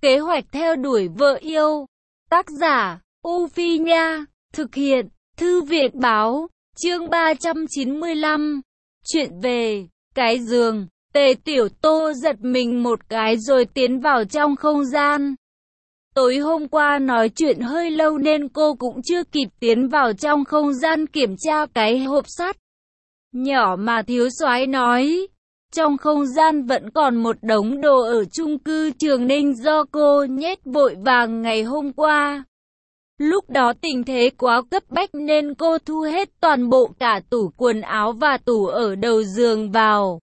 Kế hoạch theo đuổi vợ yêu. Tác giả, U Phi Nha. Thực hiện, Thư viện Báo. Chương 395. Chuyện về cái giường. Tề Tiểu Tô giật mình một cái rồi tiến vào trong không gian. Tối hôm qua nói chuyện hơi lâu nên cô cũng chưa kịp tiến vào trong không gian kiểm tra cái hộp sắt nhỏ mà thiếu soái nói. Trong không gian vẫn còn một đống đồ ở chung cư Trường Ninh do cô nhét vội vàng ngày hôm qua. Lúc đó tình thế quá cấp bách nên cô thu hết toàn bộ cả tủ quần áo và tủ ở đầu giường vào.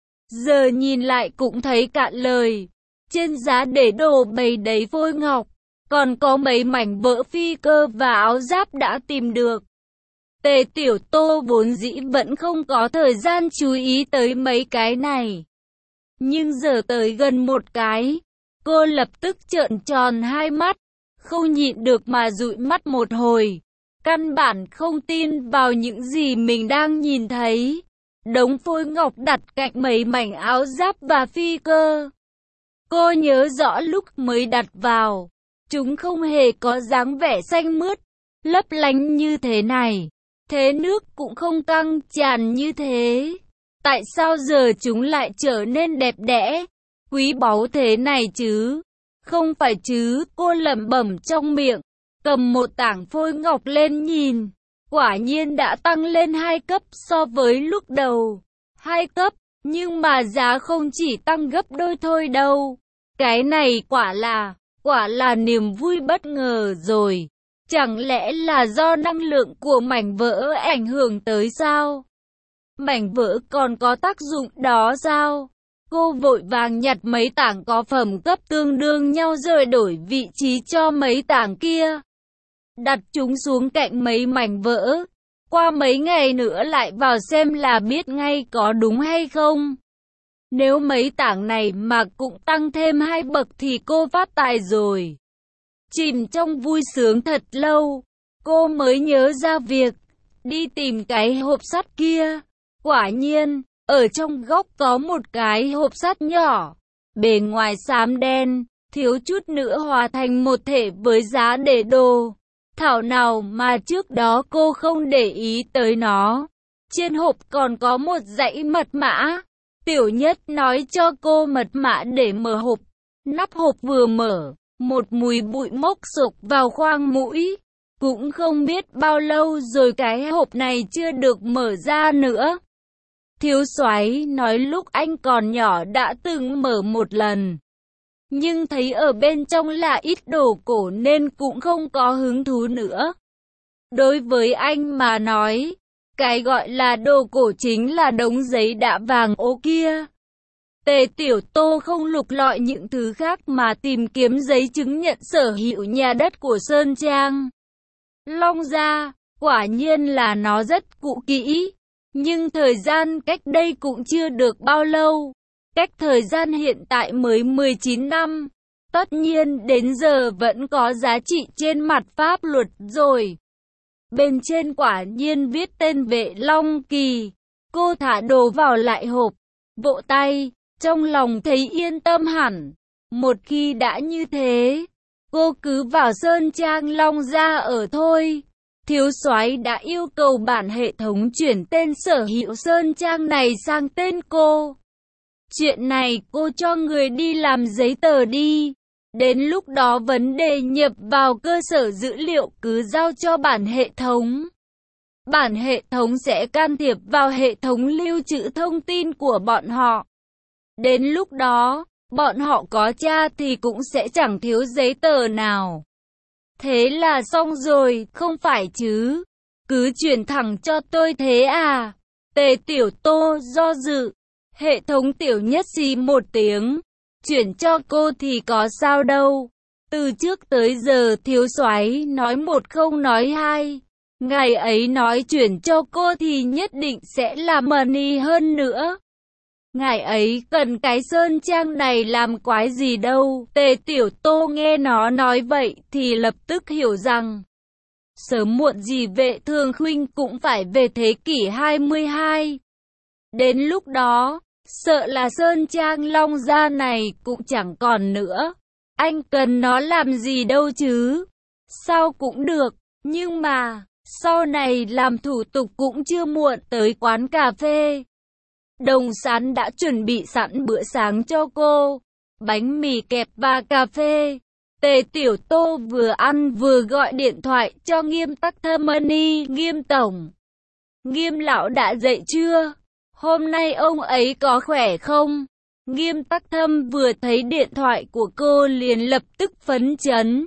Giờ nhìn lại cũng thấy cạn lời. Trên giá để đồ bày đầy phôi ngọc, còn có mấy mảnh vỡ phi cơ và áo giáp đã tìm được. Tề Tiểu Tô vốn dĩ vẫn không có thời gian chú ý tới mấy cái này. Nhưng giờ tới gần một cái, cô lập tức trợn tròn hai mắt, không nhịn được mà dụi mắt một hồi. Căn bản không tin vào những gì mình đang nhìn thấy. Đống phôi ngọc đặt cạnh mấy mảnh áo giáp và phi cơ. Cô nhớ rõ lúc mới đặt vào, chúng không hề có dáng vẻ xanh mướt, lấp lánh như thế này. Thế nước cũng không căng tràn như thế. Tại sao giờ chúng lại trở nên đẹp đẽ, quý báu thế này chứ? Không phải chứ, cô lẩm bẩm trong miệng, cầm một tảng phôi ngọc lên nhìn. Quả nhiên đã tăng lên 2 cấp so với lúc đầu. 2 cấp, nhưng mà giá không chỉ tăng gấp đôi thôi đâu. Cái này quả là niềm vui bất ngờ rồi. Chẳng lẽ là do năng lượng của mảnh vỡ ảnh hưởng tới sao? Mảnh vỡ còn có tác dụng đó sao? Cô vội vàng nhặt mấy tảng có phẩm cấp tương đương nhau rồi đổi vị trí cho mấy tảng kia. Đặt chúng xuống cạnh mấy mảnh vỡ. Qua mấy ngày nữa lại vào xem là biết ngay có đúng hay không. Nếu mấy tảng này mà cũng tăng thêm 2 bậc thì cô phát tài rồi. Chìm trong vui sướng thật lâu, cô mới nhớ ra việc đi tìm cái hộp sắt kia. Quả nhiên, ở trong góc có một cái hộp sắt nhỏ, bề ngoài xám đen, thiếu chút nữa hòa thành một thể với giá để đồ. Thảo nào mà trước đó cô không để ý tới nó. Trên hộp còn có một dãy mật mã. Tiểu Nhất nói cho cô mật mã để mở hộp. Nắp hộp vừa mở, một mùi bụi mốc sộc vào khoang mũi. Cũng không biết bao lâu rồi cái hộp này chưa được mở ra nữa. Thiếu soái nói lúc anh còn nhỏ đã từng mở một lần. Nhưng thấy ở bên trong là ít đồ cổ nên cũng không có hứng thú nữa. Đối với anh mà nói, cái gọi là đồ cổ chính là đống giấy đã vàng ố kia. Tề Tiểu Tô không lục lọi những thứ khác mà tìm kiếm giấy chứng nhận sở hữu nhà đất của Sơn Trang. Long gia, quả nhiên là nó rất cũ kỹ, nhưng thời gian cách đây cũng chưa được bao lâu. Cách thời gian hiện tại mới 19 năm, tất nhiên đến giờ vẫn có giá trị trên mặt pháp luật rồi. Bên trên quả nhiên viết tên Vệ Long Kỳ. Cô thả đồ vào lại hộp, vỗ tay, trong lòng thấy yên tâm hẳn. Một khi đã như thế, cô cứ vào Sơn Trang Long gia ở thôi. Thiếu soái đã yêu cầu bản hệ thống chuyển tên sở hữu Sơn Trang này sang tên cô. Chuyện này cô cho người đi làm giấy tờ đi. Đến lúc đó vấn đề nhập vào cơ sở dữ liệu cứ giao cho bản hệ thống. Bản hệ thống sẽ can thiệp vào hệ thống lưu trữ thông tin của bọn họ. Đến lúc đó, bọn họ có tra thì cũng sẽ chẳng thiếu giấy tờ nào. Thế là xong rồi, không phải chứ? Cứ chuyển thẳng cho tôi thế à? Tề Tiểu Tô do dự. Hệ thống Tiểu Nhất xì một tiếng. Chuyển cho cô thì có sao đâu. Từ trước tới giờ thiếu soái nói một không nói hai. Ngày ấy nói chuyển cho cô thì nhất định sẽ là money hơn nữa. Ngày ấy cần cái Sơn Trang này làm quái gì đâu. Tề Tiểu Tô nghe nó nói vậy thì lập tức hiểu rằng sớm muộn gì Vệ Thương Khuynh cũng phải về thế kỷ 22. Đến lúc đó, sợ là Sơn Trang Long gia này cũng chẳng còn nữa. Anh cần nó làm gì đâu chứ? Sao cũng được, nhưng mà, sau này làm thủ tục cũng chưa muộn. Tới quán cà phê, Đồng Sán đã chuẩn bị sẵn bữa sáng cho cô, bánh mì kẹp và cà phê. Tề Tiểu Tô vừa ăn vừa gọi điện thoại cho Nghiêm Tắc Thâm Ân. Nghiêm tổng, Nghiêm lão đã dậy chưa? Hôm nay ông ấy có khỏe không? Nghiêm Tắc Thâm vừa thấy điện thoại của cô liền lập tức phấn chấn.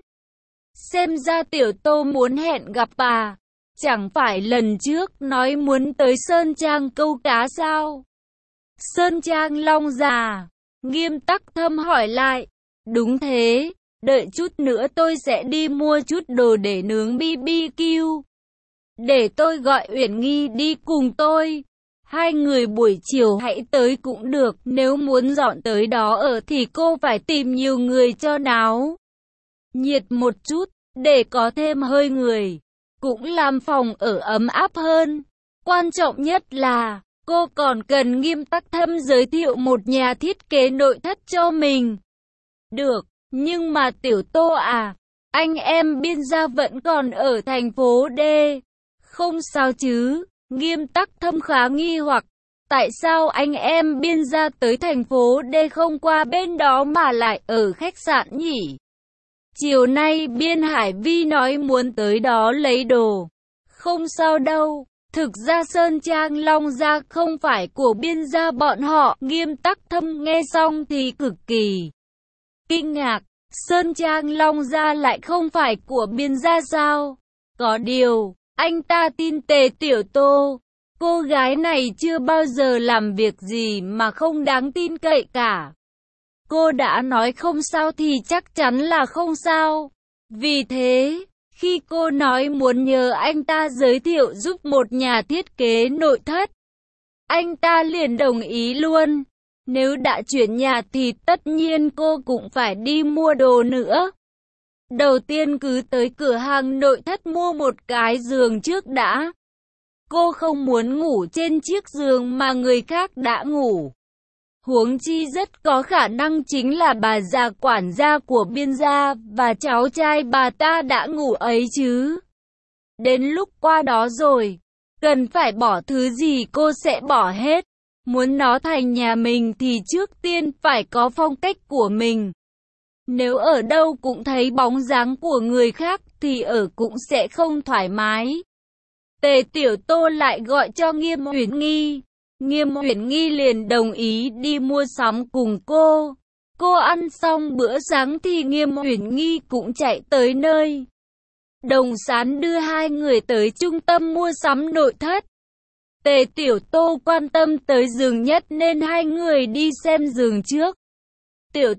Xem ra Tiểu Tô muốn hẹn gặp bà. Chẳng phải lần trước nói muốn tới Sơn Trang câu cá sao? Sơn Trang Long Già. Nghiêm Tắc Thâm hỏi lại. Đúng thế, đợi chút nữa tôi sẽ đi mua chút đồ để nướng BBQ. Để tôi gọi Uyển Nghi đi cùng tôi. Hai người buổi chiều hãy tới cũng được, nếu muốn dọn tới đó ở thì cô phải tìm nhiều người cho náo nhiệt một chút, để có thêm hơi người, cũng làm phòng ở ấm áp hơn. Quan trọng nhất là, cô còn cần Nghiêm Tắc Thâm giới thiệu một nhà thiết kế nội thất cho mình. Được, nhưng mà Tiểu Tô à, anh em Biên gia vẫn còn ở thành phố D. Không sao chứ? Nghiêm Tắc Thâm khá nghi hoặc. Tại sao anh em Biên gia tới thành phố D không qua bên đó mà lại ở khách sạn nhỉ? Chiều nay Biên Hải Vi nói muốn tới đó lấy đồ. Không sao đâu, thực ra Sơn Trang Long Gia không phải của Biên gia bọn họ. Nghiêm Tắc Thâm nghe xong thì cực kỳ kinh ngạc. Sơn Trang Long Gia lại không phải của Biên gia sao? Có điều, anh ta tin Tề Tiểu Tô. Cô gái này chưa bao giờ làm việc gì mà không đáng tin cậy cả. Cô đã nói không sao thì chắc chắn là không sao. Vì thế, khi cô nói muốn nhờ anh ta giới thiệu giúp một nhà thiết kế nội thất, anh ta liền đồng ý luôn. Nếu đã chuyển nhà thì tất nhiên cô cũng phải đi mua đồ nữa. Đầu tiên cứ tới cửa hàng nội thất mua một cái giường trước đã. Cô không muốn ngủ trên chiếc giường mà người khác đã ngủ. Huống chi rất có khả năng chính là bà già quản gia của Biên gia và cháu trai bà ta đã ngủ ấy chứ. Đến lúc qua đó rồi, cần phải bỏ thứ gì cô sẽ bỏ hết. Muốn nó thành nhà mình thì trước tiên phải có phong cách của mình. Nếu ở đâu cũng thấy bóng dáng của người khác thì ở cũng sẽ không thoải mái. Tề Tiểu Tô lại gọi cho Nghiêm Uyển Nghi. Nghiêm Uyển Nghi liền đồng ý đi mua sắm cùng cô. Cô ăn xong bữa sáng thì Nghiêm Uyển Nghi cũng chạy tới nơi Đồng Sán đưa hai người tới trung tâm mua sắm nội thất. Tề Tiểu Tô quan tâm tới giường nhất nên hai người đi xem giường trước. Tiểu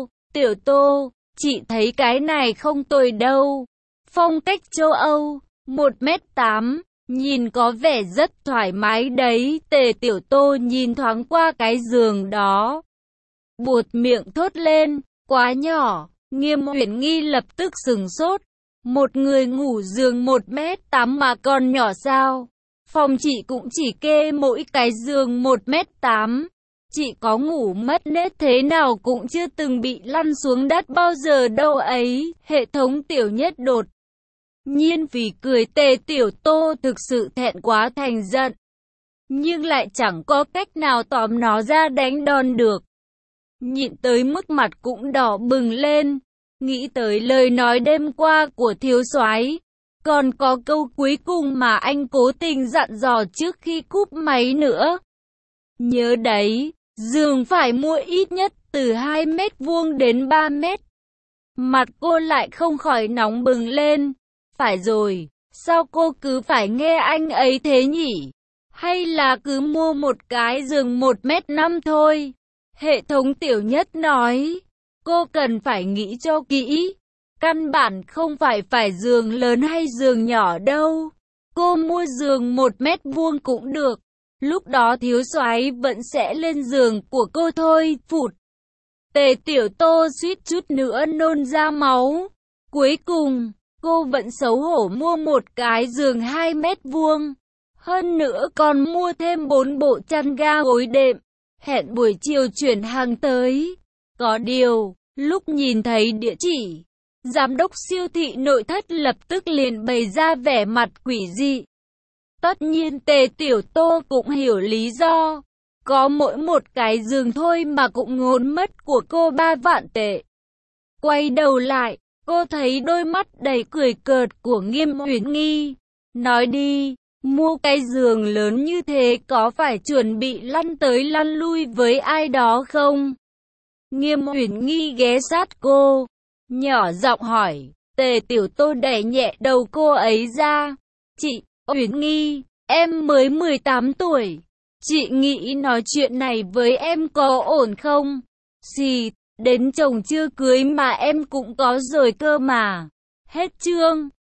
Tô, chị thấy cái này không tồi đâu. Phong cách châu Âu, 1m8, nhìn có vẻ rất thoải mái đấy. Tề Tiểu Tô nhìn thoáng qua cái giường đó, buột miệng thốt lên, quá nhỏ. Nghiêm Uyển Nghi lập tức sửng sốt. Một người ngủ giường 1m8 mà còn nhỏ sao? Phòng chị cũng chỉ kê mỗi cái giường 1m8. Chị có ngủ mất nết thế nào cũng chưa từng bị lăn xuống đất bao giờ đâu ấy. Hệ thống Tiểu Nhất đột nhiên vì cười. Tề Tiểu Tô thực sự thẹn quá thành giận, nhưng lại chẳng có cách nào tóm nó ra đánh đòn được. Nhịn tới mức mặt cũng đỏ bừng lên, nghĩ tới lời nói đêm qua của thiếu soái. Còn có câu cuối cùng mà anh cố tình dặn dò trước khi cúp máy nữa. Nhớ đấy, giường phải mua ít nhất từ 2 mét vuông đến 3 mét. Mặt cô lại không khỏi nóng bừng lên. Phải rồi, sao cô cứ phải nghe anh ấy thế nhỉ? Hay là cứ mua một cái giường 1m5 thôi? Hệ thống Tiểu Nhất nói, cô cần phải nghĩ cho kỹ. Căn bản không phải giường lớn hay giường nhỏ đâu. Cô mua giường 1m vuông cũng được. Lúc đó thiếu soái vẫn sẽ lên giường của cô thôi. Phụt. Tề Tiểu Tô suýt chút nữa nôn ra máu. Cuối cùng, cô vẫn xấu hổ mua một cái giường 2m vuông. Hơn nữa còn mua thêm 4 bộ chăn ga gối đệm. Hẹn buổi chiều chuyển hàng tới. Có điều, Lúc nhìn thấy địa chỉ, giám đốc siêu thị nội thất lập tức liền bày ra vẻ mặt quỷ dị. Tất nhiên Tề Tiểu Tô cũng hiểu lý do. Có mỗi một cái giường thôi mà cũng ngốn mất của cô 3 vạn tệ. Quay đầu lại, cô thấy đôi mắt đầy cười cợt của Nghiêm Uyển Nghi. Nói đi, mua cái giường lớn như thế có phải chuẩn bị lăn tới lăn lui với ai đó không? Nghiêm Uyển Nghi ghé sát cô, nhỏ giọng hỏi. Tề Tiểu Tô đẩy nhẹ đầu cô ấy ra. Chị Uyển Nghi, em mới 18 tuổi. Chị nghĩ nói chuyện này với em có ổn không? Xì, đến chồng chưa cưới mà em cũng có rồi cơ mà. Hết chương.